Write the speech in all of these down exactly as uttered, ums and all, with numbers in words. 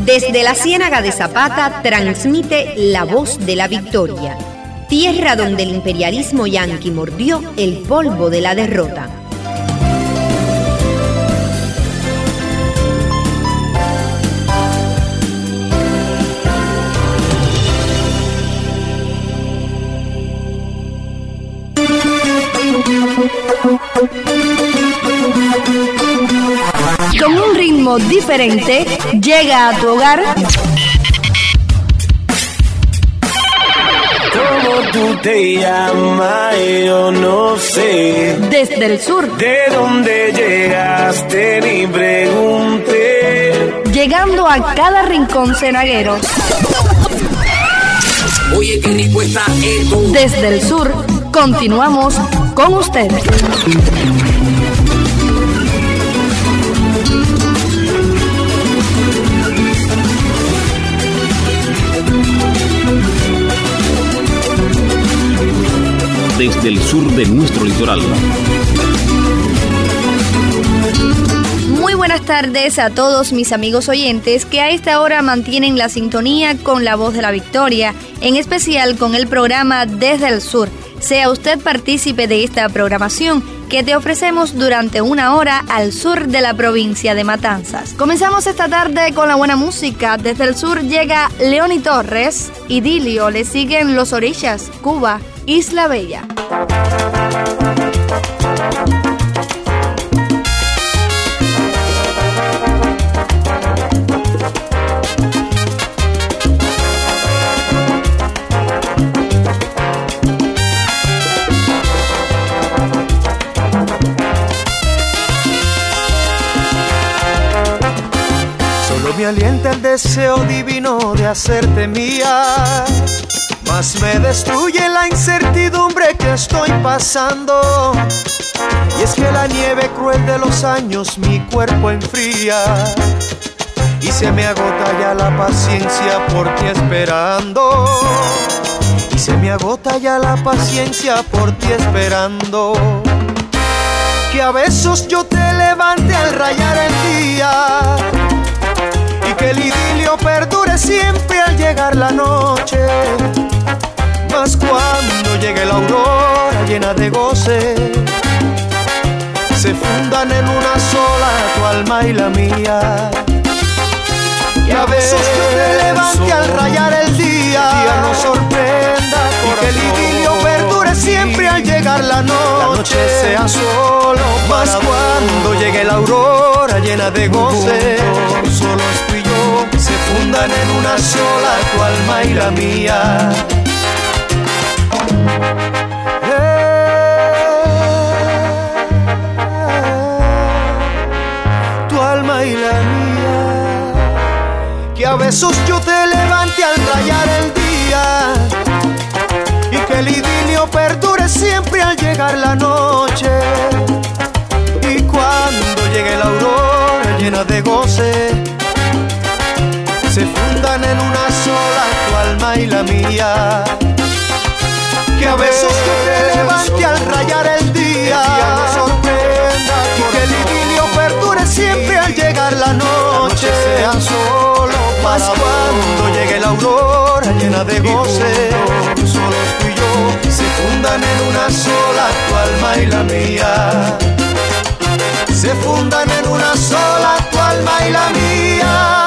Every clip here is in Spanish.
Desde la Ciénaga de Zapata transmite La Voz de la Victoria, tierra donde el imperialismo yanqui mordió el polvo de la derrota. Con un ritmo diferente, llega a tu hogar. ¿Cómo tú te llamas? Yo no sé. Desde el sur. ¿De dónde llegaste? Ni pregunté. Llegando a cada rincón cenaguero. Oye, qué rico está esto. Desde el sur, continuamos con ustedes. Desde el sur de nuestro litoral. Muy buenas tardes a todos mis amigos oyentes que a esta hora mantienen la sintonía con La Voz de la Victoria, en especial con el programa Desde el Sur. Sea usted partícipe de esta programación que te ofrecemos durante una hora al sur de la provincia de Matanzas. Comenzamos esta tarde con la buena música. Desde el sur llega Leoni Torres, Idilio, le siguen Los Orishas, Cuba, Isla Bella. Solo me alienta el deseo divino de hacerte mía, mas me destruye la incertidumbre que estoy pasando. Y es que la nieve cruel de los años mi cuerpo enfría, y se me agota ya la paciencia por ti esperando. Y se me agota ya la paciencia por ti esperando. Que a besos yo te levante al rayar el día, y que el idilio perdure siempre al llegar la noche. Mas cuando llegue la aurora llena de goce, se fundan en una sola tu alma y la mía. Y a veces yo te levante al rayar el día, el día nos sorprenda, y que el idilio perdure siempre al llegar la noche, la noche sea solo. Mas cuando llegue la aurora llena de goce, solo tú y yo, se fundan en una sola tu alma y la mía. Tu alma y la mía. Que a besos yo te levante al rayar el día, y que el idilio perdure siempre al llegar la noche. Y cuando llegue la aurora llena de goce, se fundan en una sola tu alma y la mía. Que a besos yo te levante al rayar el día, el día nos sorprenda, y que el idilio perdure siempre al llegar la noche, sea solo. Mas cuando llegue la aurora llena de goce, solo tú y yo, se fundan en una sola tu alma y la mía. Se fundan en una sola tu alma y la mía.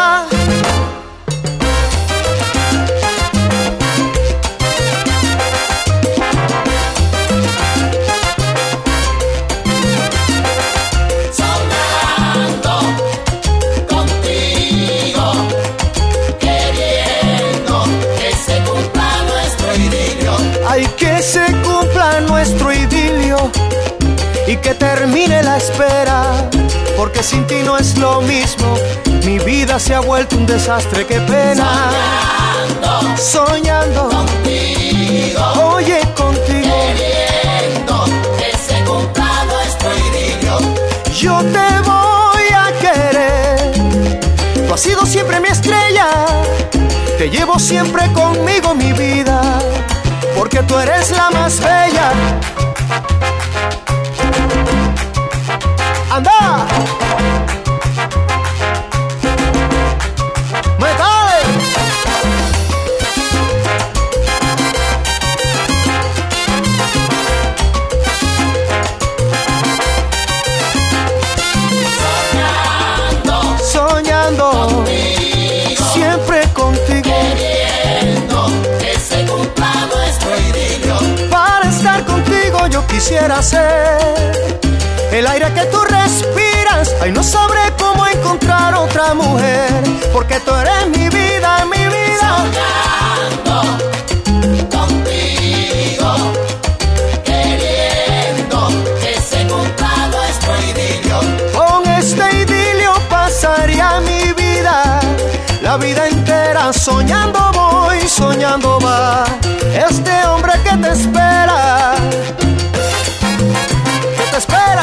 Ay, que se cumpla nuestro idilio y que termine la espera, porque sin ti no es lo mismo. Mi vida se ha vuelto un desastre, qué pena. Soñando, soñando contigo, oye, contigo, queriendo que se cumpla nuestro idilio. Yo te voy a querer, tú has sido siempre mi estrella, te llevo siempre conmigo, mi vida, porque tú eres la más bella. ¡Anda! ¡Muévete! yo quisiera ser. El aire que tú respiras, ay, no sabré cómo encontrar otra mujer, porque tú eres mi vida, mi vida. Soñando contigo, queriendo que se cumpla nuestro idilio. Con este idilio pasaría mi vida, la vida entera soñando voy, soñando va. Este hombre que te espera, que te espera.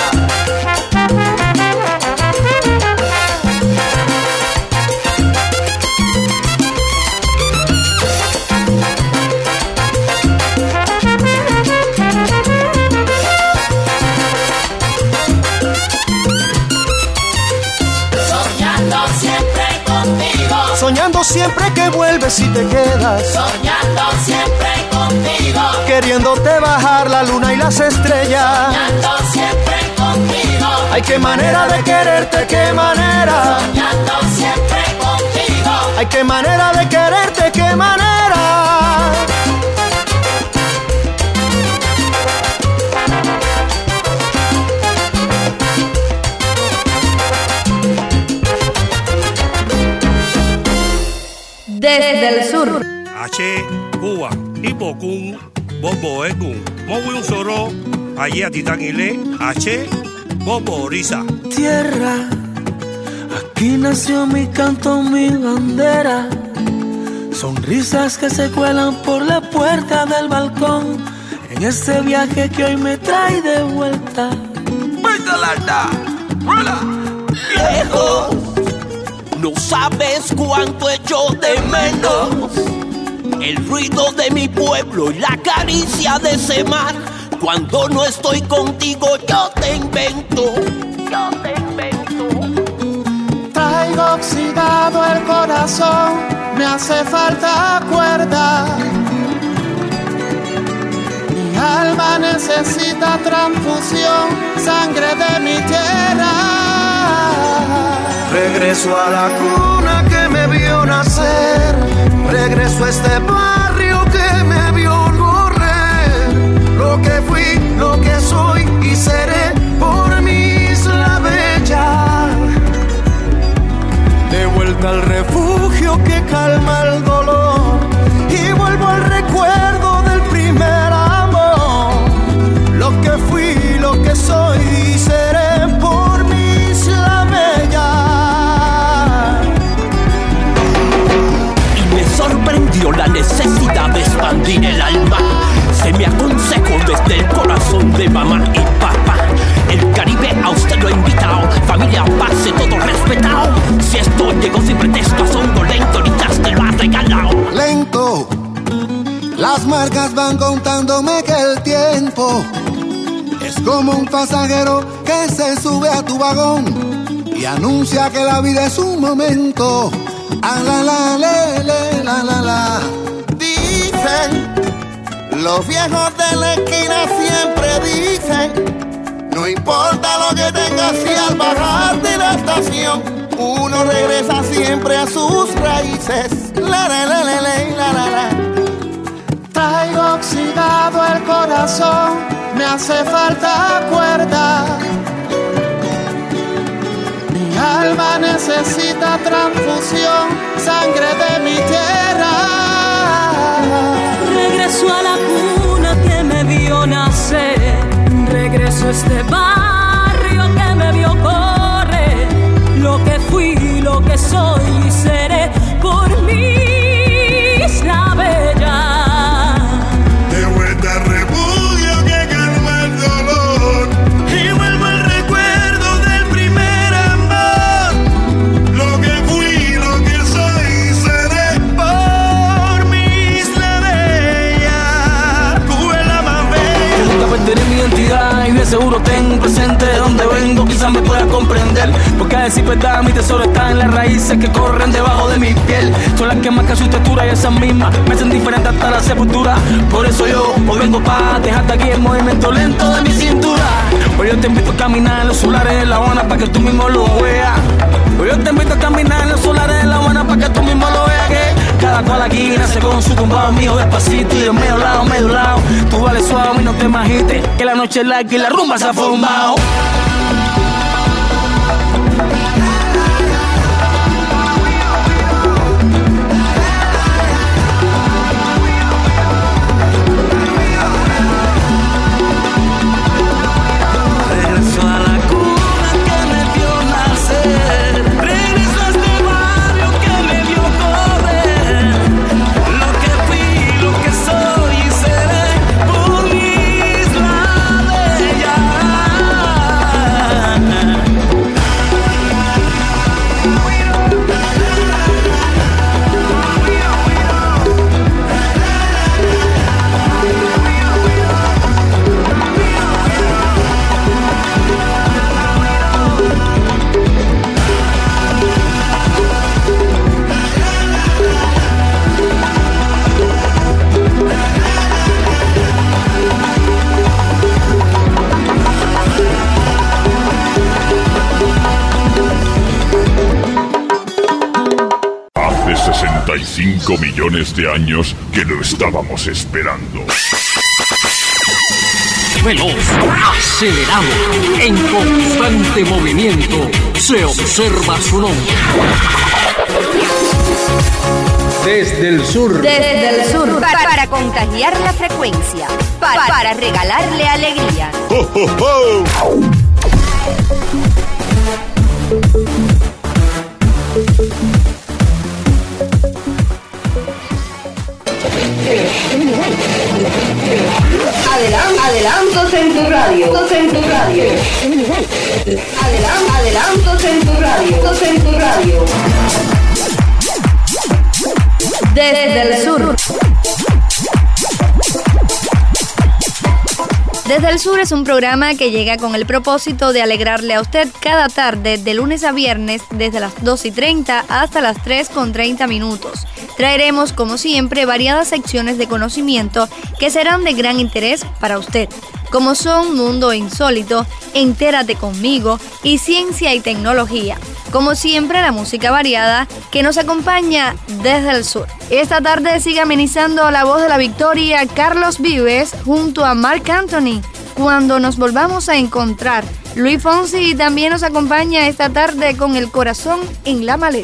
Soñando siempre que vuelves y te quedas. Soñando siempre contigo. Queriéndote bajar la luna y las estrellas. Soñando siempre contigo. Ay, qué manera de quererte, qué manera. Soñando siempre contigo. Ay, qué manera de quererte, qué manera. Desde el sur. Ache, Cuba, Hipocún, Bobo Ekun, Mowi Soro, allí a Titangile, Ache, Bobo Risa. Tierra, aquí nació mi canto, mi bandera. Sonrisas que se cuelan por la puerta del balcón. En este viaje que hoy me trae de vuelta. Lejos, no sabes cuánto echo de menos el ruido de mi pueblo y la caricia de ese mar. Cuando no estoy contigo yo te invento, yo te invento. Traigo oxidado el corazón, me hace falta cuerda. Mi alma necesita transfusión, sangre de mi tierra. Regreso a la cuna que me vio nacer, regreso a este barrio que me vio correr. Lo que fui, lo que soy y seré por mi isla bella. De vuelta al refugio que calma el dolor y vuelvo al recuerdo del primer amor. Lo que fui, lo que soy y seré por mi isla bella. Sorprendió la necesidad de expandir el alma. Se me aconsejó desde el corazón de mamá y papá. El Caribe a usted lo ha invitado. Familia, pase todo respetado. Si esto llegó sin pretexto, asombro lento, ahorita te lo ha regalado. Lento, las marcas van contándome que el tiempo es como un pasajero que se sube a tu vagón y anuncia que la vida es un momento. Ah, la, la, le, le, la, la, la. Dicen, los viejos de la esquina siempre dicen, no importa lo que tengas si al bajar de la estación, uno regresa siempre a sus raíces. La, la, la, la, la, la, la, la. Traigo oxidado el corazón, me hace falta cuerda. Mi alma necesita transfusión, sangre de mi tierra. Regreso a la cuna que me vio nacer, regreso a este barrio que me vio correr. Lo que fui, lo que soy y seré por mi isla bella. De vuelta al refugio que calma el dolor y vuelvo al recuerdo del primer amor. Lo que fui, lo que soy y seré por mi isla bella. Tú eres la más bella. Que nunca perderé mi identidad y de seguro tengo presente de donde vengo. Quizás me puedas comprender, porque a decir verdad mi tesoro está en las raíces que corren debajo de mi piel. Son las que marcan su textura y esas mismas me hacen diferente hasta la sepultura. Por eso yo hoy vengo pa' dejarte aquí el movimiento lento de mi cintura. Hoy yo te invito a caminar en los solares de La Habana pa' que tú mismo lo veas. Hoy yo te invito a caminar en los solares de La Habana pa' que tú mismo lo veas. Que Cada cual aquí nace con su tumbado, mío despacito y de medio lado, medio lado. Tú vales suave y no te imagites que la noche es larga y la rumba se ha formado. sesenta y cinco millones de años que lo estábamos esperando. Veloz, acelerado, en constante movimiento, se observa su nombre. Desde el sur. Desde el sur. Para, para contagiar la frecuencia. Para, para regalarle alegría. ¡Oh, oh, oh! Adelant, adelantos en tu radio, en tu radio. Adelant, adelantos en tu radio, en tu radio. Desde el sur. Desde el Sur es un programa que llega con el propósito de alegrarle a usted cada tarde, de lunes a viernes, desde las dos y treinta hasta las tres con treinta minutos. Traeremos, como siempre, variadas secciones de conocimiento que serán de gran interés para usted, como son Mundo Insólito, Entérate Conmigo y Ciencia y Tecnología. Como siempre, la música variada que nos acompaña desde el sur. Esta tarde sigue amenizando la voz de la victoria Carlos Vives junto a Marc Anthony. Cuando nos volvamos a encontrar, Luis Fonsi también nos acompaña esta tarde con el corazón en la maleta.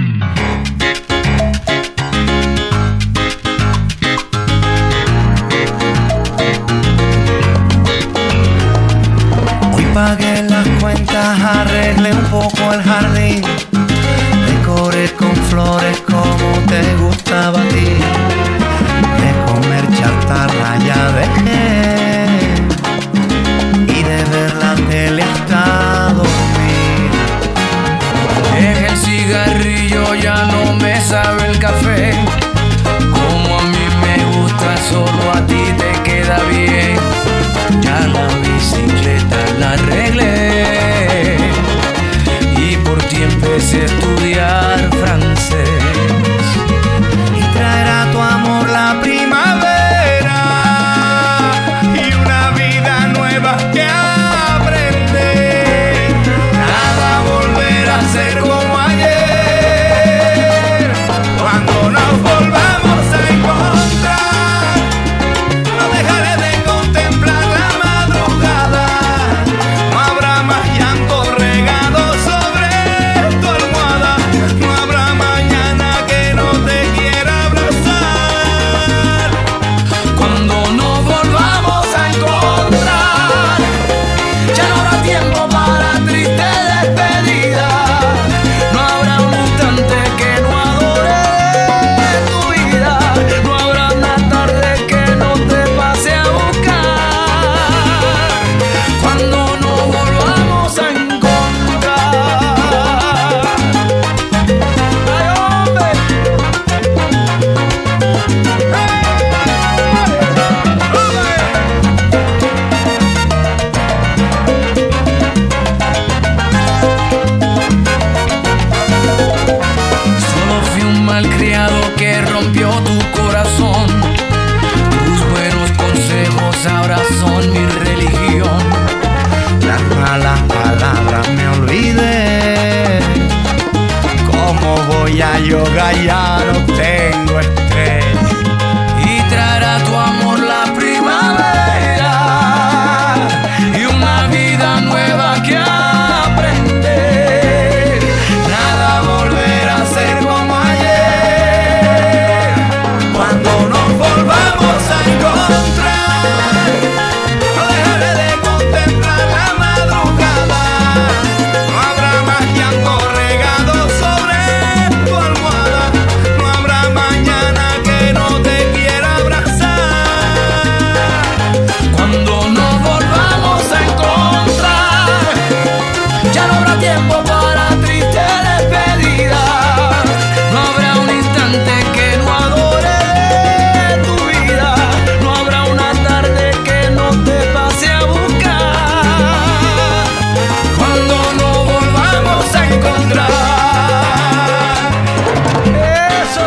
Pagué las cuentas, arreglé un poco el jardín, decoré con flores como te gustaba a ti, de comer chatarra ya dejé, y de ver la tele hasta dormir. Dejé el cigarrillo, ya no me sabe el café, como a mí me gusta, solo a ti te queda bien. Ya la bicicleta la arreglé y por ti empecé a estudiar francés. Y traerá tu amor la primavera y una vida nueva que aprender. Nada volverá a ser como ayer. Cuando nos volvamos a encontrar, no dejaré de contemplar la madrugada. No habrá más llanto regado sobre tu almohada. No habrá mañana que no te quiera abrazar. Cuando nos volvamos a encontrar, yoga ya no tengo estrés. Y traerá tu amor la primavera y una vida nueva que aprender. Nada volverá a ser como ayer. Cuando nos volvamos a encontrar, no dejaré de contemplar la madrugada. No habrá más llanto regado sobre tu almohada. No habrá mañana que no te quiera abrazar. Cuando nos volvamos a encontrar, ya no habrá tiempo para triste despedida. No habrá un instante que no adore de tu vida. No habrá una tarde que no te pase a buscar. Cuando nos volvamos a encontrar. Eso.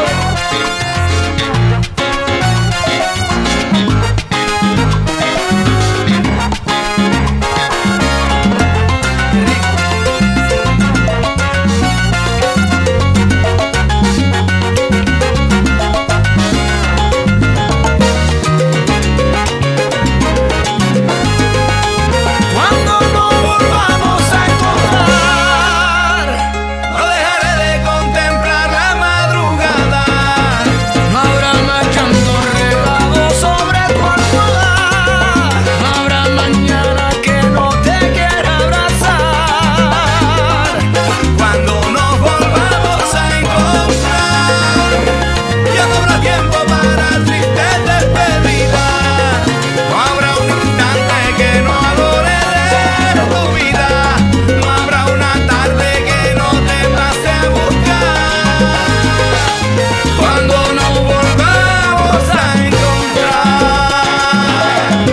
Cuando nos volvamos a encontrar, no dejaré de contemplar la madrugada. No habrá más llanto regado sobre tu almohada. No habrá mañana que no te quiera abrazar. Cuando nos volvamos a encontrar, ya no habrá tiempo para triste despedida. No habrá un instante que no adore de tu vida. No habrá una tarde que no te pase a buscar. Cuando nos volvamos a encontrar.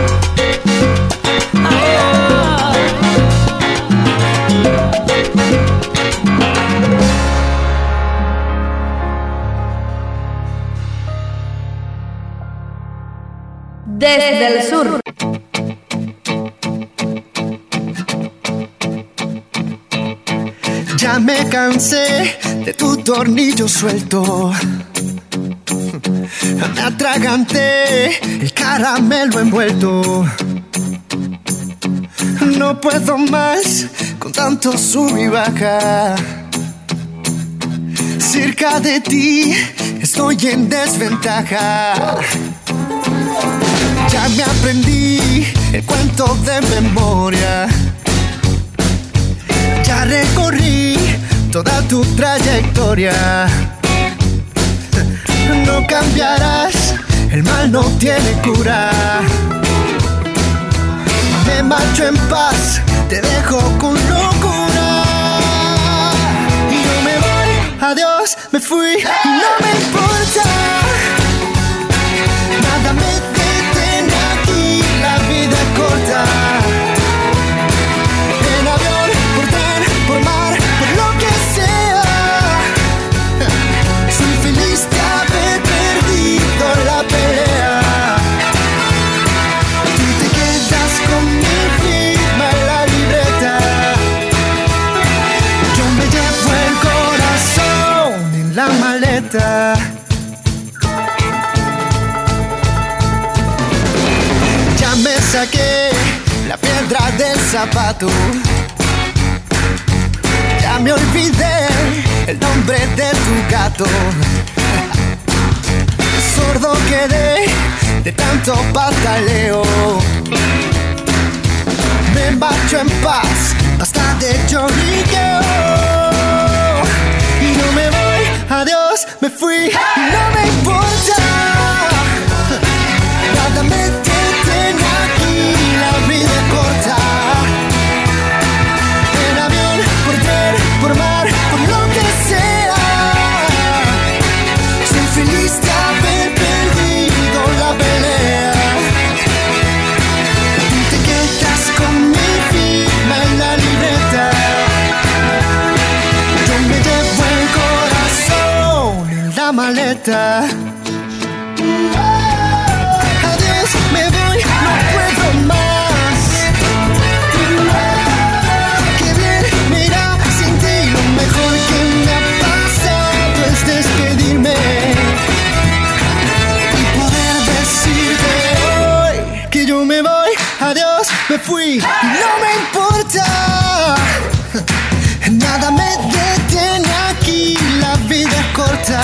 Desde el sur. Ya me cansé de tu tornillo suelto. Me atraganté el caramelo envuelto. No puedo más con tanto sub y baja. Cerca de ti estoy en desventaja. Ya me aprendí el cuento de memoria. Ya recorrí toda tu trayectoria. No cambiarás, el mal no tiene cura. Me marcho en paz, te dejo con locura. Y yo me voy, adiós, me fui y no me importa. Nada me detiene aquí, la vida es corta. En avión, por tren, por mar, por lo que sea. Soy feliz de haber perdido la pelea. Tú te quedas con mi firma en la libreta. Yo me llevo el corazón en la maleta. Ya me saqué la piedra del zapato. Ya me olvidé el nombre de tu gato. Sordo quedé de tanto pataleo. Me marcho en paz, basta de lloriqueo. Y no me voy, adiós, me fui y no me importa. Nada me detiene aquí, la vida es corta. En avión, por tren, por mar, por lo que sea. Soy feliz de haber perdido la pelea. Tú te quedas con mi firma en la libreta. Yo me llevo el corazón en la maleta. Adiós, me voy, no puedo más. Qué bien, mira, sin ti lo mejor que me ha pasado es me fui y no me importa. Nada me detiene aquí, la vida es corta.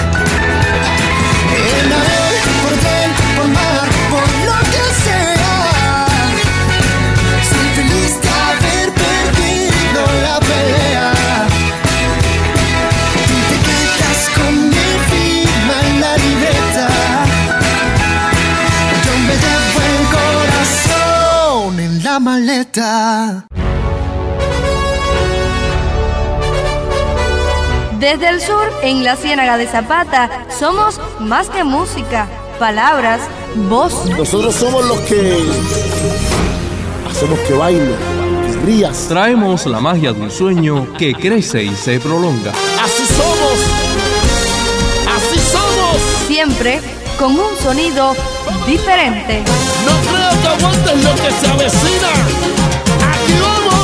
En amor, por bien, por mal, por lo que sea. Soy feliz de haber perdido la pelea. Tú te quedas con mi firma en la libreta. Yo me llevo el corazón en la maleta. Desde el sur, en la Ciénaga de Zapata, somos más que música, palabras, voz. Nosotros somos los que hacemos que baile, que rías. Traemos la magia de un sueño que crece y se prolonga. Así somos, así somos. Siempre con un sonido diferente. No creo que aguantes lo que se avecina. Aquí vamos.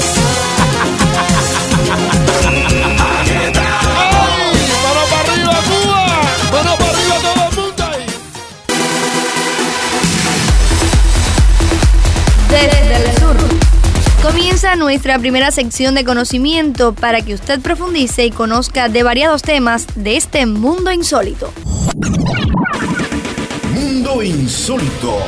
Desde el sur comienza nuestra primera sección de conocimiento para que usted profundice y conozca de variados temas de este mundo insólito. Mundo insólito.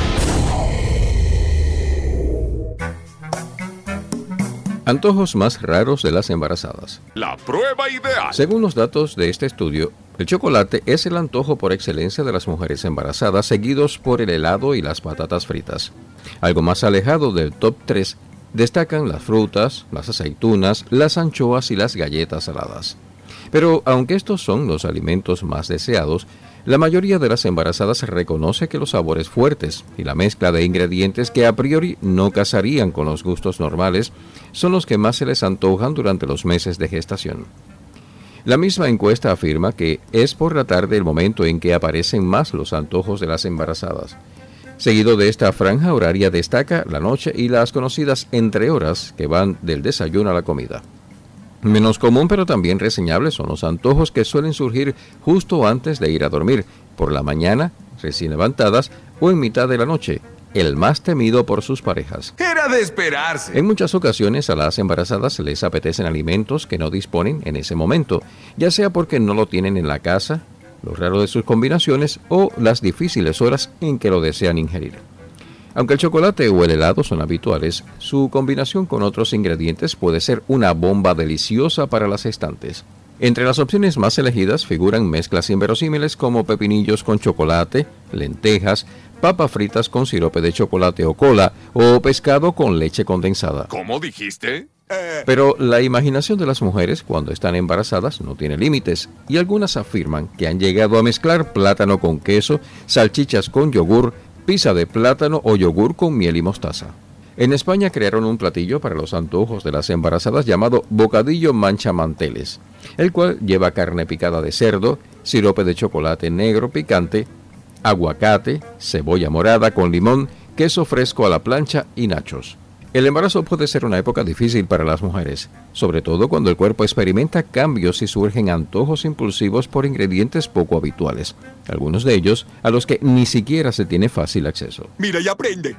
Antojos más raros de las embarazadas. La prueba ideal. Según los datos de este estudio, el chocolate es el antojo por excelencia de las mujeres embarazadas, seguidos por el helado y las patatas fritas. Algo más alejado del top tres destacan las frutas, las aceitunas, las anchoas y las galletas saladas. Pero aunque estos son los alimentos más deseados, la mayoría de las embarazadas reconoce que los sabores fuertes y la mezcla de ingredientes que a priori no casarían con los gustos normales son los que más se les antojan durante los meses de gestación. La misma encuesta afirma que es por la tarde el momento en que aparecen más los antojos de las embarazadas. Seguido de esta franja horaria destaca la noche y las conocidas entrehoras que van del desayuno a la comida. Menos común pero también reseñable son los antojos que suelen surgir justo antes de ir a dormir, por la mañana, recién levantadas o en mitad de la noche, el más temido por sus parejas. Era de esperarse. En muchas ocasiones a las embarazadas les apetecen alimentos que no disponen en ese momento, ya sea porque no lo tienen en la casa, lo raro de sus combinaciones o las difíciles horas en que lo desean ingerir. Aunque el chocolate o el helado son habituales, su combinación con otros ingredientes puede ser una bomba deliciosa para las gestantes. Entre las opciones más elegidas figuran mezclas inverosímiles como pepinillos con chocolate, lentejas, papas fritas con sirope de chocolate o cola o pescado con leche condensada. ¿Cómo dijiste? Pero la imaginación de las mujeres cuando están embarazadas no tiene límites y algunas afirman que han llegado a mezclar plátano con queso, salchichas con yogur, pizza de plátano o yogur con miel y mostaza. En España crearon un platillo para los antojos de las embarazadas llamado bocadillo manchamanteles, el cual lleva carne picada de cerdo, sirope de chocolate negro picante, aguacate, cebolla morada con limón, queso fresco a la plancha y nachos. El embarazo puede ser una época difícil para las mujeres, sobre todo cuando el cuerpo experimenta cambios y surgen antojos impulsivos por ingredientes poco habituales, algunos de ellos a los que ni siquiera se tiene fácil acceso. Mira y aprende.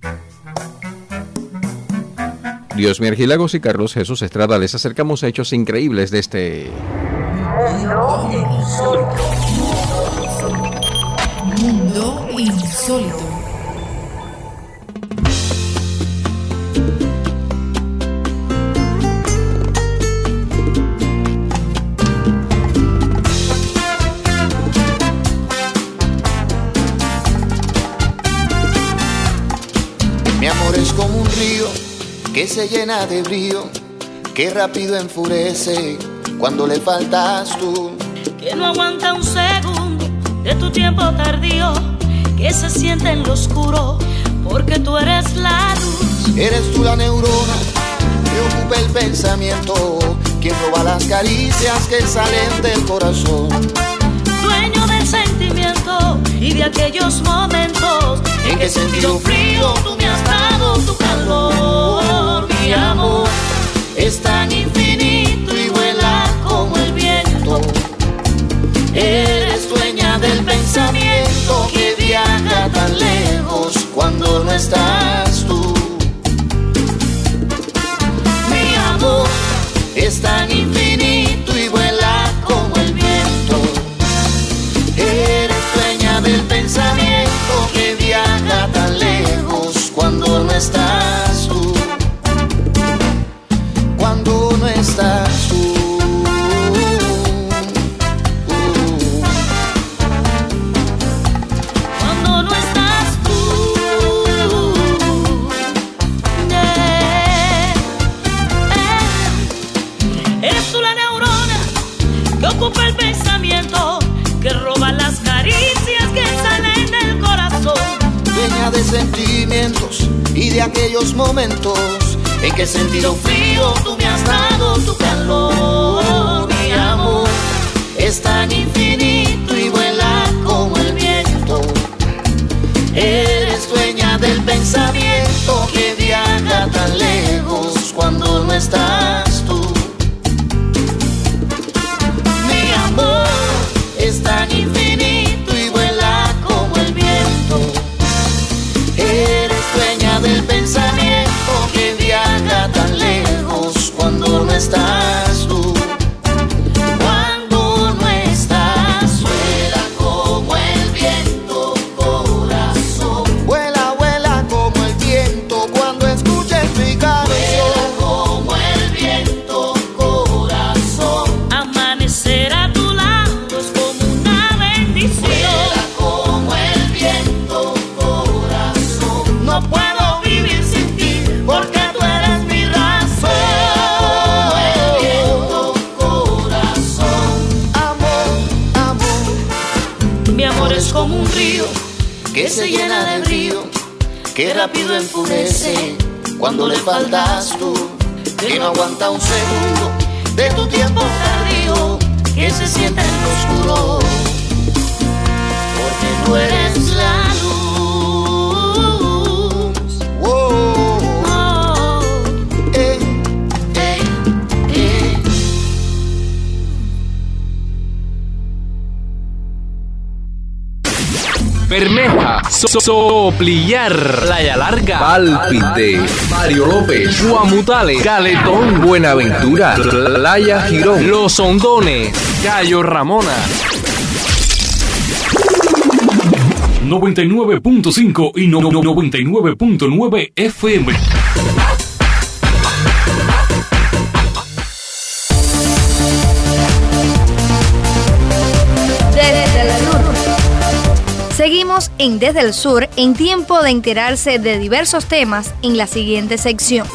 Dios Lagos y Carlos Jesús Estrada les acercamos a hechos increíbles de este... Mundo insólito. Mundo insólito. Mi amor es como un río que se llena de brío, que rápido enfurece cuando le faltas tú. Que no aguanta un segundo de tu tiempo tardío, que se siente en lo oscuro, porque tú eres la luz. Eres tú la neurona que ocupa el pensamiento, quien roba las caricias que salen del corazón. Dueño del sentimiento y de aquellos momentos en que he sentido frío, tú me has dado tu calor. Mi amor es tan infinito y vuela como el viento. Eres dueña del pensamiento que viaja tan lejos cuando no estás tú. y de aquellos momentos en que he sentido frío, tú me has dado tu calor. Mi amor es tan infinito y vuela como el viento. Eres dueña del pensamiento que viaja tan lejos cuando no estás tú. Mi amor es tan infinito y vuela como el viento. Eres dueña del pensamiento que viaja tan lejos cuando no estás tú. Cuando no estás, vuela como el viento, corazón. Vuela, vuela como el viento cuando escuches mi canción. Vuela como el viento, corazón. Amanecer a tu lado es como una bendición. Vuela como el viento, corazón. No puedo vivir sin ti porque tú eres mi razón. El viento, corazón. Amor, amor. Mi amor es como un río que se llena de brío, que rápido enfurece cuando le faltas tú, que no aguanta un segundo de tu tiempo tardío, que se siente en lo oscuro, porque tú eres la luz. Oh, oh, eh, eh, eh. Bermeja, so- Soplillar, Playa Larga, Pálpite, Mario López, Guamutale, Caletón, Buenaventura, Playa Girón, Los Hondones, Cayo Ramona. noventa y nueve punto cinco y no- no- noventa y nueve punto nueve F M. Desde el sur. Seguimos en Desde el Sur, en tiempo de enterarse de diversos temas en la siguiente sección.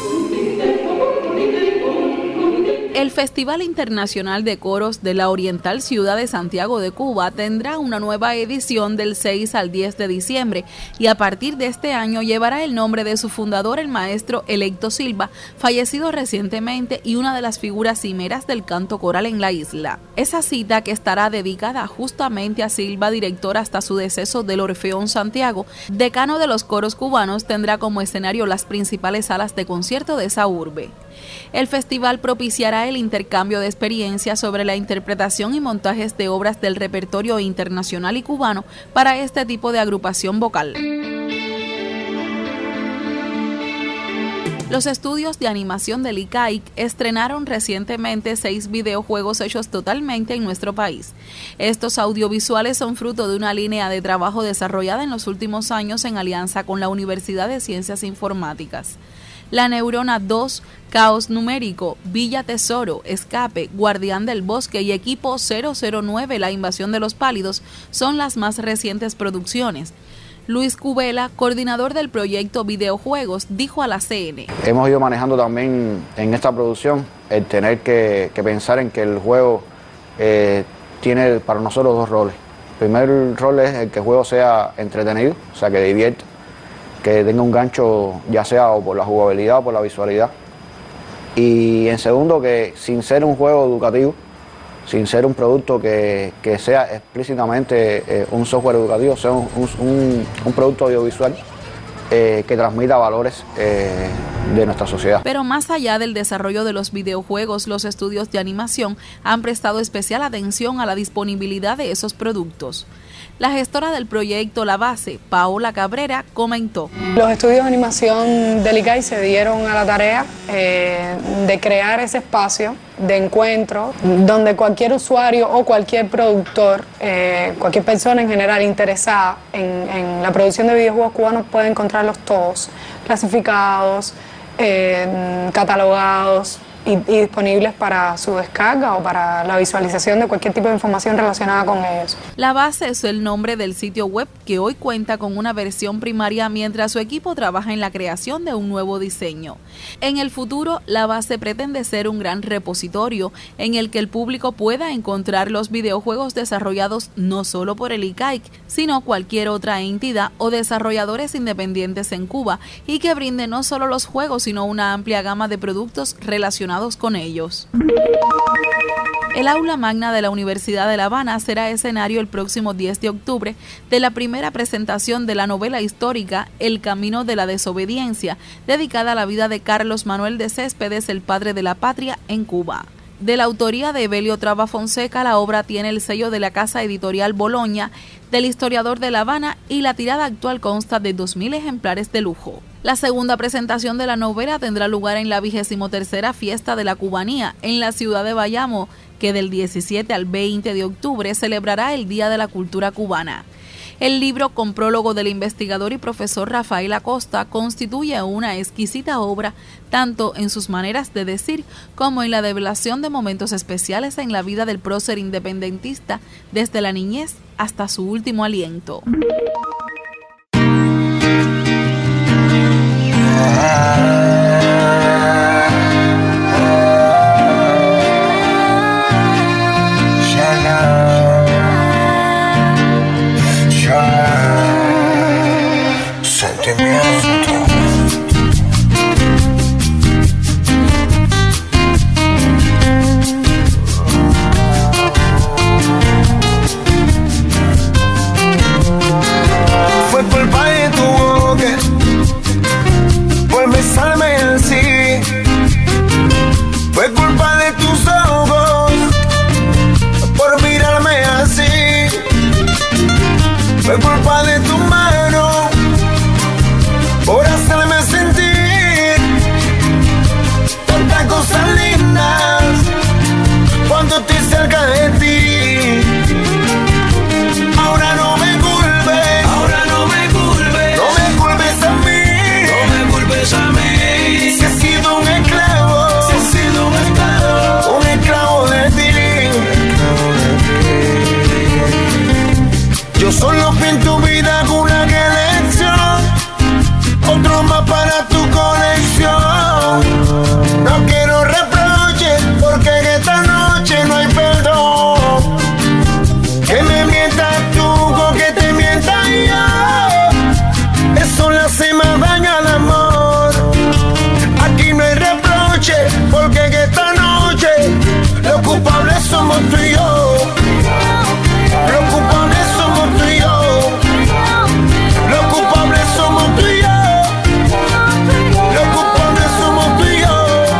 El Festival Internacional de Coros de la Oriental Ciudad de Santiago de Cuba tendrá una nueva edición del seis al diez de diciembre y a partir de este año llevará el nombre de su fundador, el maestro Electo Silva, fallecido recientemente y una de las figuras cimeras del canto coral en la isla. Esa cita, que estará dedicada justamente a Silva, director hasta su deceso del Orfeón Santiago, decano de los coros cubanos, tendrá como escenario las principales salas de concierto de esa urbe. El festival propiciará el intercambio de experiencias sobre la interpretación y montajes de obras del repertorio internacional y cubano para este tipo de agrupación vocal. Los estudios de animación del I C A I C estrenaron recientemente seis videojuegos hechos totalmente en nuestro país. Estos audiovisuales son fruto de una línea de trabajo desarrollada en los últimos años en alianza con la Universidad de Ciencias Informáticas. La Neurona dos, Caos Numérico, Villa Tesoro, Escape, Guardián del Bosque y Equipo cero cero nueve, La Invasión de los Pálidos, son las más recientes producciones. Luis Cubela, coordinador del proyecto Videojuegos, dijo a la C N. Hemos ido manejando también en esta producción el tener que, que pensar en que el juego eh, tiene para nosotros dos roles. El primer rol es el que el juego sea entretenido, o sea, que divierta, que tenga un gancho, ya sea o por la jugabilidad o por la visualidad. Y en segundo, que sin ser un juego educativo, sin ser un producto que, que sea explícitamente eh, un software educativo, sea un, un, un producto audiovisual eh, que transmita valores eh, de nuestra sociedad. Pero más allá del desarrollo de los videojuegos, los estudios de animación han prestado especial atención a la disponibilidad de esos productos. La gestora del proyecto La Base, Paola Cabrera, comentó. Los estudios de animación del I C A I se dieron a la tarea eh, de crear ese espacio de encuentro donde cualquier usuario o cualquier productor, eh, cualquier persona en general interesada en, en la producción de videojuegos cubanos puede encontrarlos todos, clasificados, eh, catalogados, y, y disponibles para su descarga o para la visualización de cualquier tipo de información relacionada con ellos. La base es el nombre del sitio web que hoy cuenta con una versión primaria mientras su equipo trabaja en la creación de un nuevo diseño. En el futuro, la base pretende ser un gran repositorio en el que el público pueda encontrar los videojuegos desarrollados no solo por el I C A I C, sino cualquier otra entidad o desarrolladores independientes en Cuba y que brinde no solo los juegos, sino una amplia gama de productos relacionados con ellos. El aula magna de la Universidad de La Habana será escenario el próximo diez de octubre de la primera presentación de la novela histórica El Camino de la Desobediencia, dedicada a la vida de Carlos Manuel de Céspedes, el padre de la patria en Cuba. De la autoría de Evelio Traba Fonseca, la obra tiene el sello de la casa editorial Boloña, del historiador de La Habana, y la tirada actual consta de dos mil ejemplares de lujo. La segunda presentación de la novela tendrá lugar en la vigésimo tercera Fiesta de la Cubanía, en la ciudad de Bayamo, que del diecisiete al veinte de octubre celebrará el Día de la Cultura Cubana. El libro, con prólogo del investigador y profesor Rafael Acosta, constituye una exquisita obra tanto en sus maneras de decir como en la develación de momentos especiales en la vida del prócer independentista desde la niñez hasta su último aliento. Fue culpa de tu boca por besarme así. Fue culpa de tus ojos por mirarme así. Fue culpa de tu mano por hacerme sentir tantas cosas lindas cuando estoy cerca de ti. Ahora no me culpes, ahora no me culpes, no me culpes a mí, no me culpes a mí. Si he sido un esclavo, si he sido un esclavo, un esclavo de ti. Yo solo pinto vida con una elección, otro más para tu colección. No quiero reproches porque en esta noche no hay perdón. Que me mientas tú o que te mienta yo, eso le hace más daño al amor. Aquí no hay reproche porque en esta noche los culpables somos tú y yo. Los culpables somos tú y yo. Los culpables somos tú y yo. Los culpables somos tú y yo.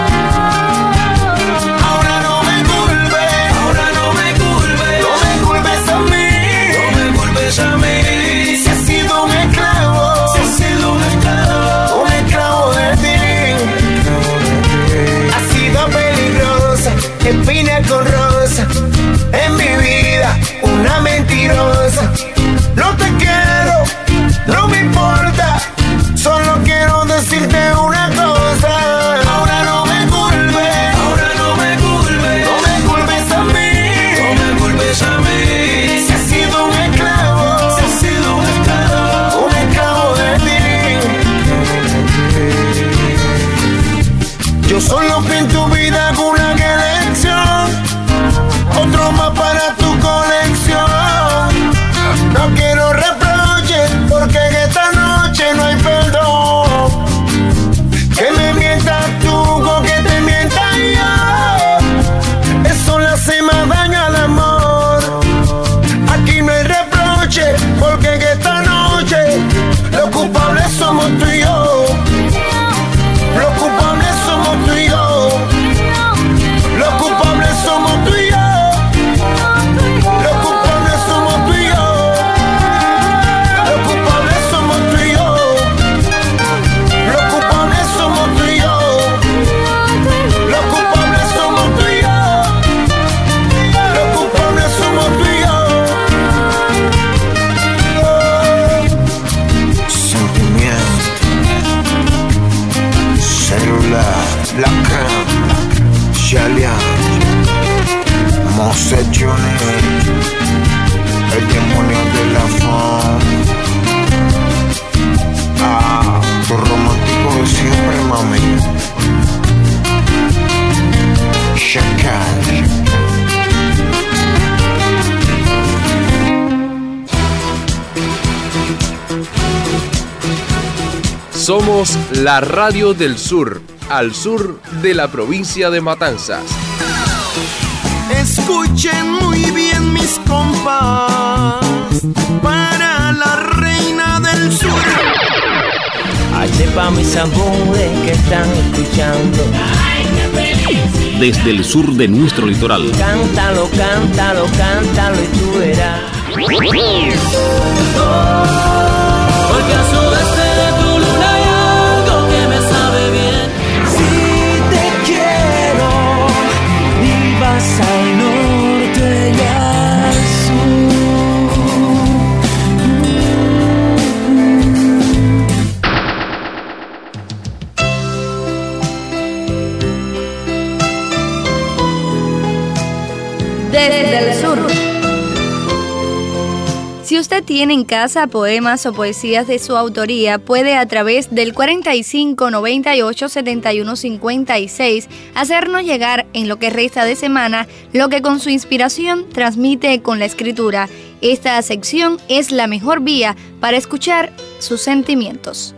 Ahora no me culpes, ahora no me culpes, no me culpes a mí, no me culpes a mí. Si he sido un esclavo, si he sido un esclavo, un esclavo de ti. Ha sido peligrosa, espina con rosa, en mi vida una mentirosa. No te quiero, no me importa, solo quiero decirte una cosa. Ahora no me culpes, ahora no me culpes, no me culpes a mí, no me culpes a mí. Si he sido un esclavo, si he sido un esclavo, un esclavo de ti. Yo solo pinto vida con una elección, otro más para tu colección. No quiero reproches porque en esta noche no hay perdón. Que me mientas tú o que te mienta yo, eso le hace más daño al amor. Aquí no hay reproche porque en esta noche los culpables somos tú y yo. Los culpables somos tú y yo. Los culpables somos tú y yo. Los culpables somos tú y yo. Los culpables somos tú y yo. Los culpables somos tú y yo. Los culpables somos tú y yo. Los culpables somos tú y yo. Oh. Sentimiento. Celular. La crema. Chalia, Mose Johnny, el demonio de la fama. Ah, tu romántico de siempre, mami. Chacal. Somos la radio del sur, al sur de la provincia de Matanzas. Escuchen muy bien mis compas, para la reina del sur. Hazte pa' mis amores que están escuchando. Desde el sur de nuestro litoral. Cántalo, cántalo, cántalo y tú verás. Porque a sudeste de tu luna hay algo que me sabe bien. Si te quiero y vas al norte y al sur. Desde el sur. Si usted tiene en casa poemas o poesías de su autoría, puede a través del cuarenta y cinco noventa y ocho setenta y uno cincuenta y seis hacernos llegar en lo que resta de semana lo que con su inspiración transmite con la escritura. Esta sección es la mejor vía para escuchar sus sentimientos.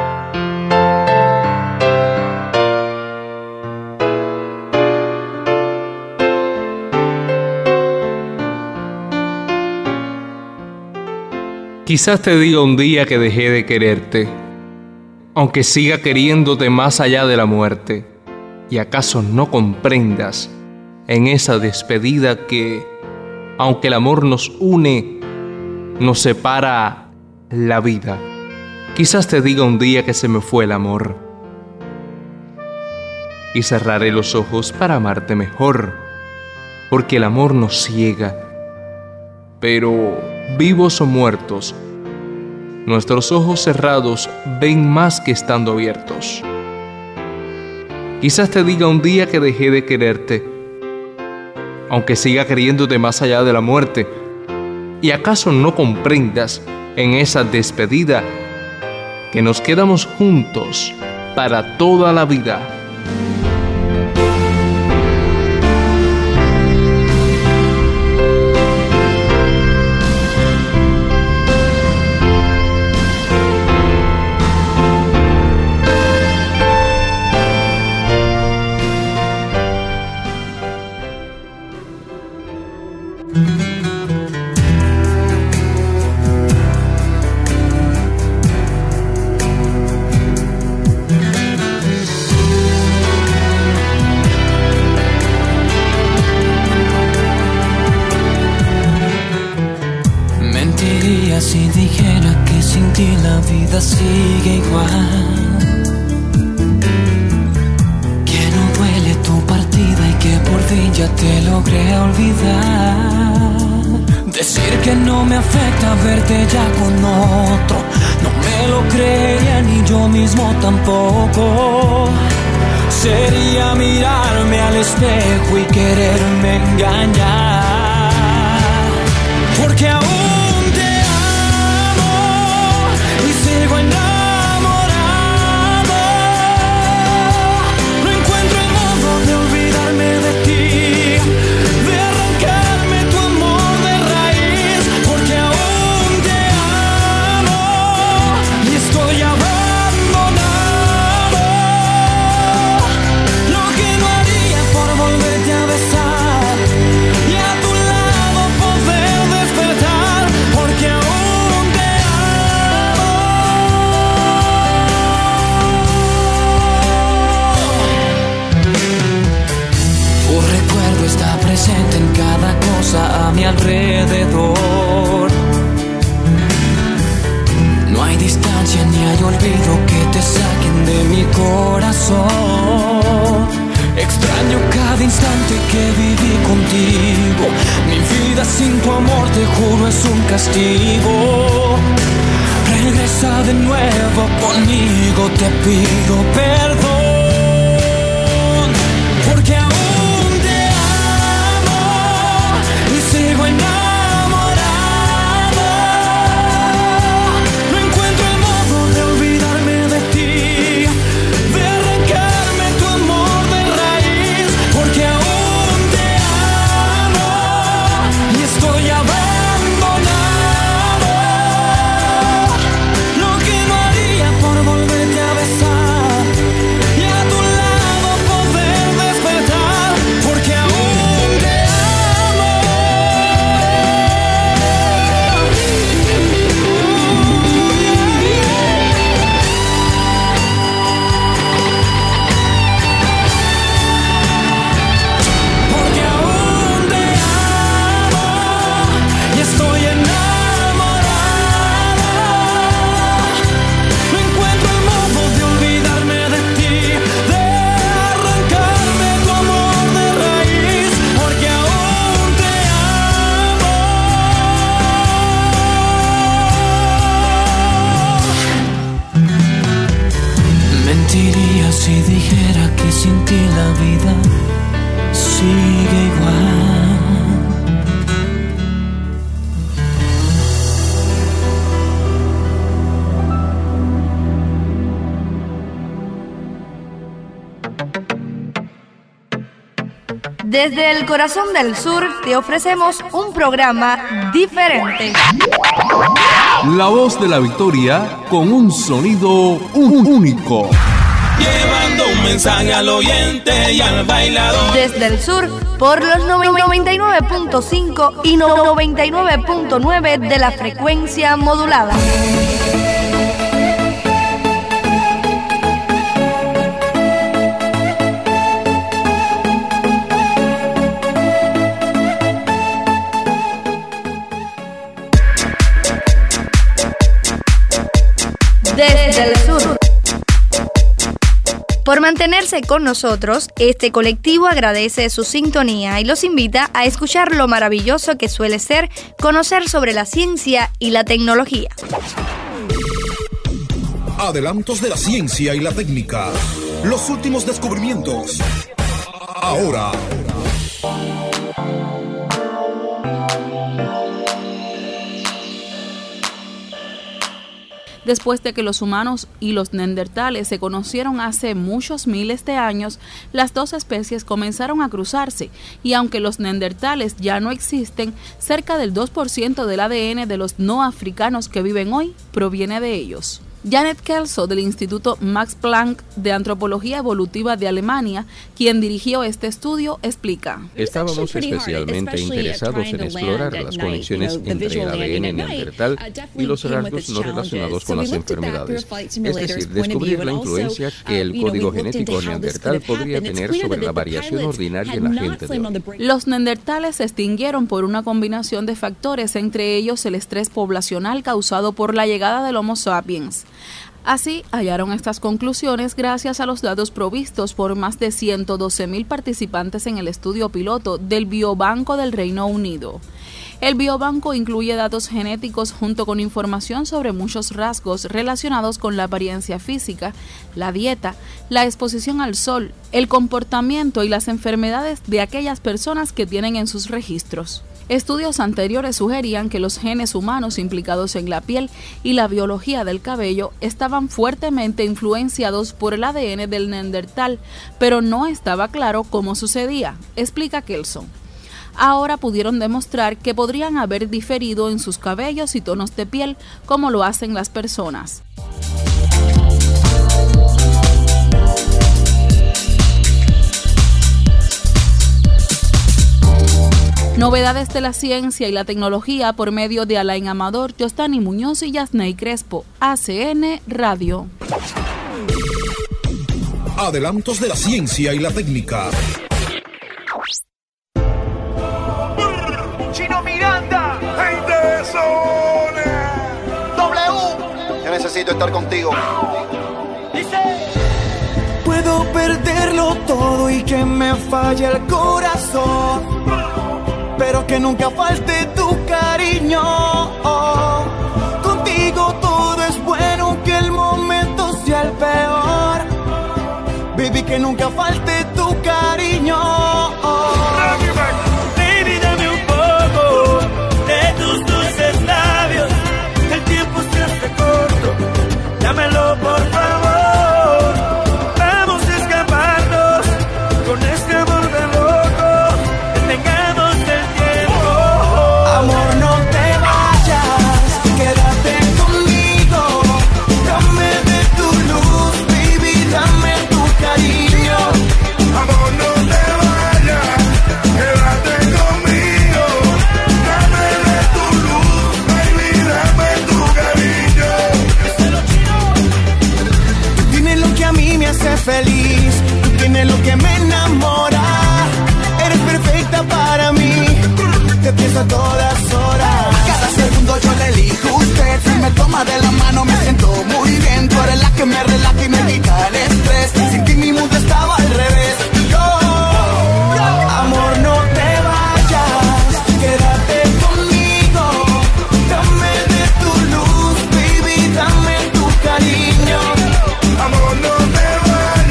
Quizás te diga un día que dejé de quererte, aunque siga queriéndote más allá de la muerte. ¿Y acaso no comprendas en esa despedida que, aunque el amor nos une, nos separa la vida? Quizás te diga un día que se me fue el amor y cerraré los ojos para amarte mejor, porque el amor nos ciega. Pero vivos o muertos, nuestros ojos cerrados ven más que estando abiertos. Quizás te diga un día que dejé de quererte, aunque siga queriéndote más allá de la muerte. ¿Y acaso no comprendas en esa despedida que nos quedamos juntos para toda la vida? Si dijera que sin ti la vida sigue igual, que no duele tu partida y que por fin ya te logré olvidar. Decir que no me afecta verte ya con otro, no me lo creía ni yo mismo tampoco. Sería mirarme al espejo y quererme engañar, porque aún sigo enamorado. No encuentro el modo de olvidarme de ti, de arrancarme tu amor de raíz, porque aún te amo y estoy abandonado. Lo que no haría por volverte a besar y a tu lado poder despertar, porque aún está presente en cada cosa a mi alrededor. No hay distancia ni hay olvido que te saquen de mi corazón. Extraño cada instante que viví contigo. Mi vida sin tu amor, te juro, es un castigo. Regresa de nuevo conmigo, te pido perdón, porque aún mentiría si dijera que sin ti la vida sigue igual. Desde el corazón del sur te ofrecemos un programa diferente. La voz de la victoria con un sonido único. Llevando un mensaje al oyente y al bailador. Desde el sur, por los noventa y nueve punto cinco y noventa y nueve punto nueve de la frecuencia modulada. Desde el sur. Por mantenerse con nosotros, este colectivo agradece su sintonía y los invita a escuchar lo maravilloso que suele ser conocer sobre la ciencia y la tecnología. Adelantos de la ciencia y la técnica. Los últimos descubrimientos. Ahora. Después de que los humanos y los neandertales se conocieron hace muchos miles de años, las dos especies comenzaron a cruzarse y aunque los neandertales ya no existen, cerca del dos por ciento del A D N de los no africanos que viven hoy proviene de ellos. Janet Kelso, del Instituto Max Planck de Antropología Evolutiva de Alemania, quien dirigió este estudio, explica: Estábamos especialmente interesados en explorar las conexiones entre el A D N neandertal y los rasgos no relacionados con las enfermedades. Es decir, descubrir la influencia que el código genético neandertal podría tener sobre la variación ordinaria en la gente de hoy. Los neandertales se extinguieron por una combinación de factores, entre ellos el estrés poblacional causado por la llegada del Homo sapiens. Así, hallaron estas conclusiones gracias a los datos provistos por más de ciento doce mil participantes en el estudio piloto del Biobanco del Reino Unido. El biobanco incluye datos genéticos junto con información sobre muchos rasgos relacionados con la apariencia física, la dieta, la exposición al sol, el comportamiento y las enfermedades de aquellas personas que tienen en sus registros. Estudios anteriores sugerían que los genes humanos implicados en la piel y la biología del cabello estaban fuertemente influenciados por el A D N del neandertal, pero no estaba claro cómo sucedía, explica Kelso. Ahora pudieron demostrar que podrían haber diferido en sus cabellos y tonos de piel como lo hacen las personas. Novedades de la ciencia y la tecnología por medio de Alain Amador, Yostani Muñoz y Yasney Crespo. A C N Radio. Adelantos de la ciencia y la técnica. Chino Miranda, gente de zona. W, yo necesito estar contigo. Dice: puedo perderlo todo y que me falle el corazón, pero que nunca falte tu cariño. Oh, contigo todo es bueno, aunque el momento sea el peor. Baby, que nunca falte tu cariño. Oh. Baby, dame un poco de tus dulces labios. El tiempo se hace corto, dámelo por favor. Vamos a escaparnos con este amor de loco. Detengamos el tiempo. Amor, no te vayas, quédate conmigo. Dame de tu luz, baby, dame tu cariño. Amor, no te vayas, quédate conmigo. Dame de tu luz, baby, dame tu cariño. Tú tienes lo que a mí me hace feliz, tú tienes lo que me enamora. Eres perfecta para mí, te pienso a todas horas. Cada segundo yo le elijo a usted. Si me toma de la mano me siento muy bien. Tú eres la que me relaja y me quita el estrés. Sin ti mi mundo estaba al revés. Yo, amor, no te vayas, quédate conmigo. Dame de tu luz, baby, dame tu cariño. Amor, no te vayas,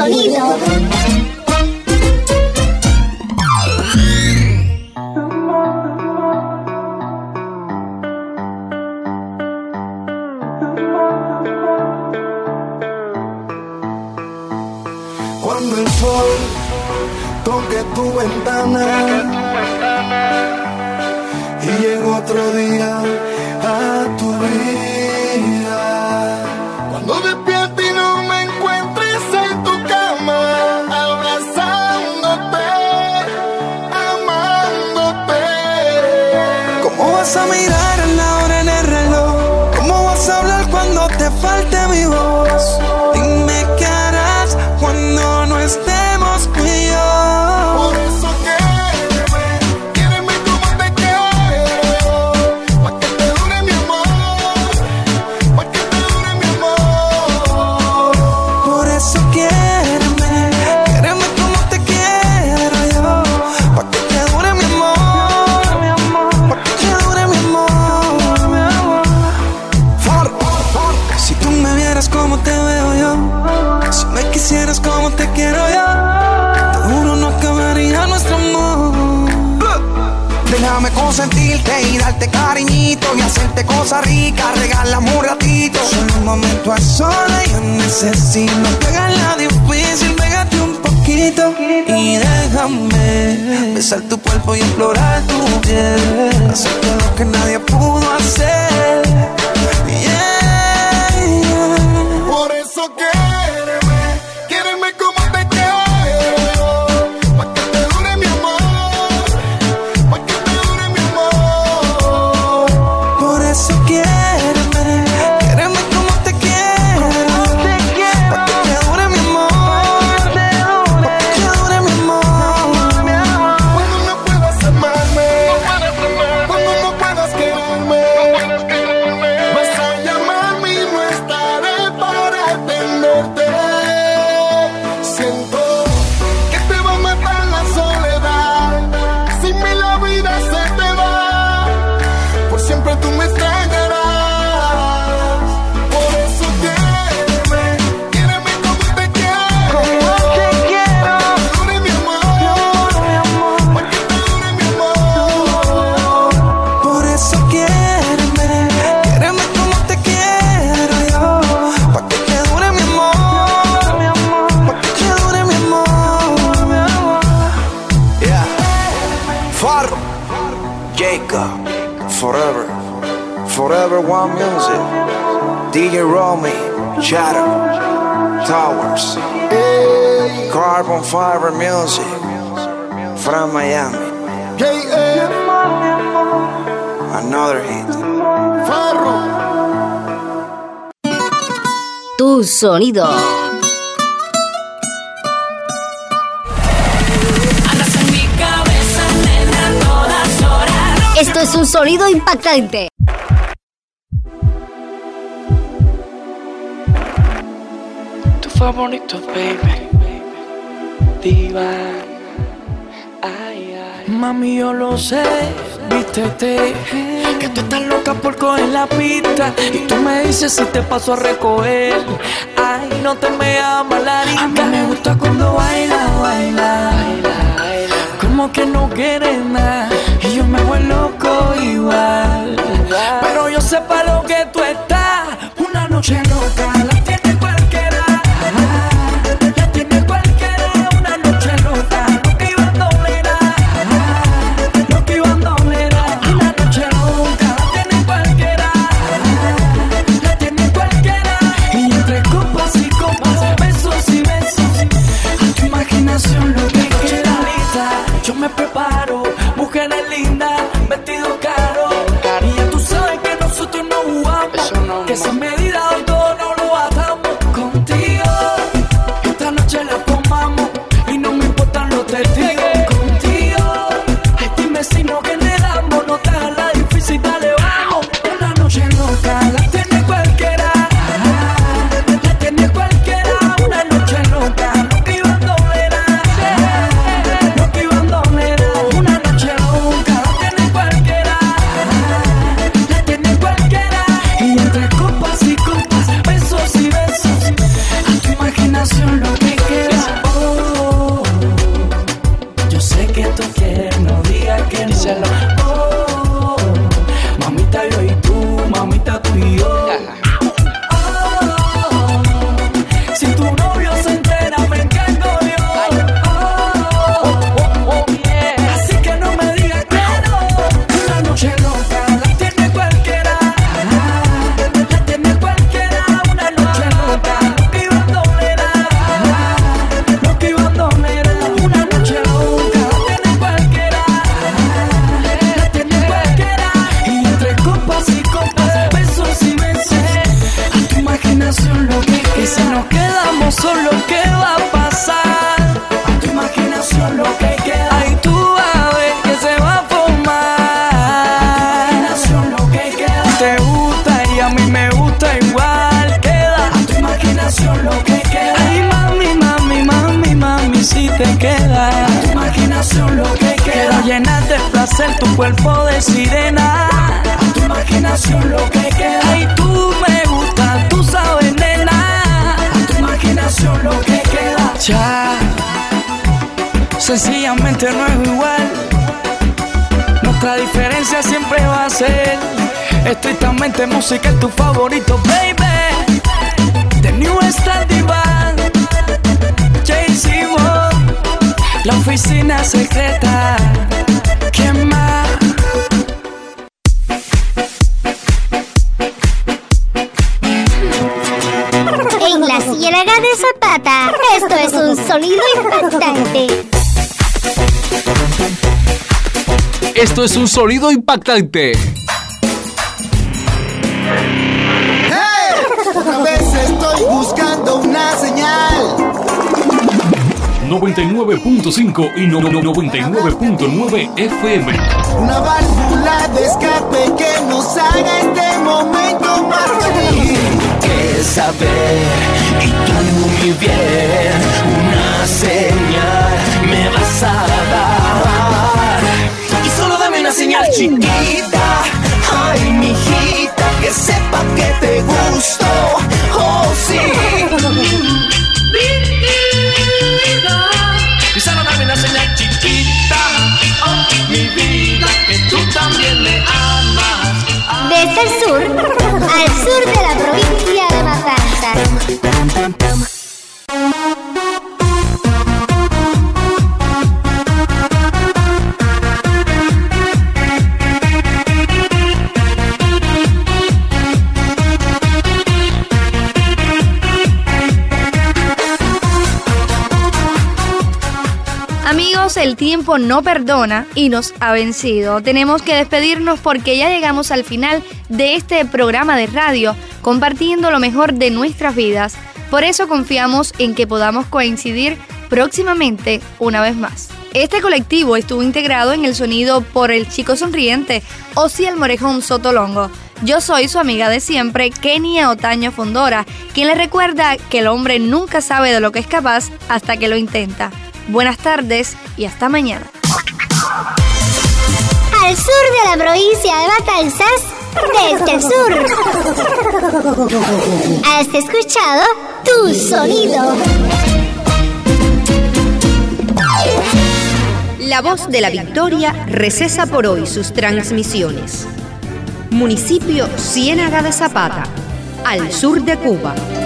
sonido. Cuando el sol toque tu ventana y llega otro día a tu vida, cuando despierte y no me encuentres en tu cama, abrazándote, amándote. ¿Cómo vas a mirar a la hora en el reloj? ¿Cómo vas a hablar cuando te falte mi voz? Dime qué harás cuando no estemos tú y yo. Por eso quédame, quédame como te quiero, pa' que te dure mi amor, pa' que te dure mi amor. Por eso quiéreme, quiéreme como te quiero yo, pa' que te dure mi amor, mi amor, pa' que te dure mi amor, mi amor. For, for, si tú me vieras como te veo yo, si me quisieras como te quiero yo, te juro no acabaría nuestro amor. Déjame consentirte y darte cariñito y hacerte cosas ricas, regalame un ratito. Solo un momento a solas yo necesito. Pégala difícil, pégate un poquito y déjame besar tu cuerpo y explorar tu piel, hacer todo lo que nadie pudo hacer. Yeah, yeah. Por eso quédame, quédame como te quiero, pa' que te dure mi amor, pa' que te dure mi amor. Por eso quiéreme, quiéreme como te quiero, pa' que te dure mi amor, pa' que te dure mi amor. Cuando no puedas amarme, cuando no puedas quererme, vas a llamarme y no estaré para atenderte. Siento que te va a matar la soledad, sin mí la vida se te va, por siempre tú me extrañarás. Por eso quédame, quédame como te quiero, pa' que te dure mi amor, pa' que te dure mi amor. Por eso quiéreme, quiéreme como te quiero yo, pa' que te dure mi amor, mi amor, pa' que te dure mi amor, mi amor. Yeah. Farro, Jacob, Forever, Forever One Music, D J Romy, Shadow, Towers, Carbon Fiber Music, from Miami, J F, another hit, Farro. Tu sonido. Andas en mi cabeza, nena, a todas horas. Esto es un sonido impactante. Tu favorito, baby. Diva. Ay, ay. Mami, yo lo sé, vístete, que tú estás loca por coger la pista. Y tú me dices si te paso a recoger. Ay, no te me ama la rica. A mí me gusta cuando baila, baila, baila, baila. Como que no quieres nada. Y yo me vuelvo loco igual. Pero yo sé pa' lo que tú estás. Una noche loca, la tiene cualquiera. La tiene cualquiera, una noche loca. Lo que iba a doler, lo que iba a doler. Una noche loca, la tiene cualquiera. La tiene cualquiera. Y entre copas y copas, besos y besos, a tu imaginación lo que quiera. Yo me preparo, mujeres lindas, vestido caro. Y ya tú sabes que nosotros no jugamos, no, que sin medida hoy todo no lo atamos. Contigo, esta noche la tomamos y no me importan los testigos. Contigo, ay dime si no generamos, no te hagas la difícil, dale vamos. Una noche loca, la tiene cualquiera. La tiene cualquiera, una noche loca. Lo que iba a doler, lo que iba a doler. Una noche loca, la tiene cualquiera. queda. A tu imaginación lo que queda. Quiero llenar de placer tu cuerpo de sirena. A tu imaginación lo que queda. Ay, tú me gustas, tú sabes, nena. A tu imaginación lo que queda. Ya, sencillamente no es igual. Nuestra diferencia siempre va a ser estrictamente música es tu favorito, baby. The New Star Divan, Jay-Z, la oficina secreta. ¿Quién más? En la Ciénaga de Zapata, esto es un sonido impactante. Esto es un sonido impactante. ¡Hey! Otra vez estoy buscando una señal. noventa y nueve punto cinco y no, no, noventa y nueve punto nueve F M. Una válvula de escape que nos haga este momento más feliz. Que saber y tú mi bien, una señal me vas a dar. Y solo dame una señal chiquita, ay mijita, que sepa que te gusto, oh sí. Y solo dame una señal chiquita, oh mi vida, que tú también me amas. Desde el sur, al sur de la provincia de Matanzas. Amigos, el tiempo no perdona y nos ha vencido. Tenemos que despedirnos porque ya llegamos al final de este programa de radio, compartiendo lo mejor de nuestras vidas. Por eso confiamos en que podamos coincidir próximamente una vez más. Este colectivo estuvo integrado en el sonido por el chico sonriente Osiel Morejón Sotolongo. Yo soy su amiga de siempre, Kenia Otaño Fondora, quien le recuerda que el hombre nunca sabe de lo que es capaz hasta que lo intenta. Buenas tardes y hasta mañana. Al sur de la provincia de Matanzas, desde el sur. Has escuchado Tu Sonido. La Voz de la Victoria recesa por hoy sus transmisiones. Municipio Ciénaga de Zapata, al sur de Cuba.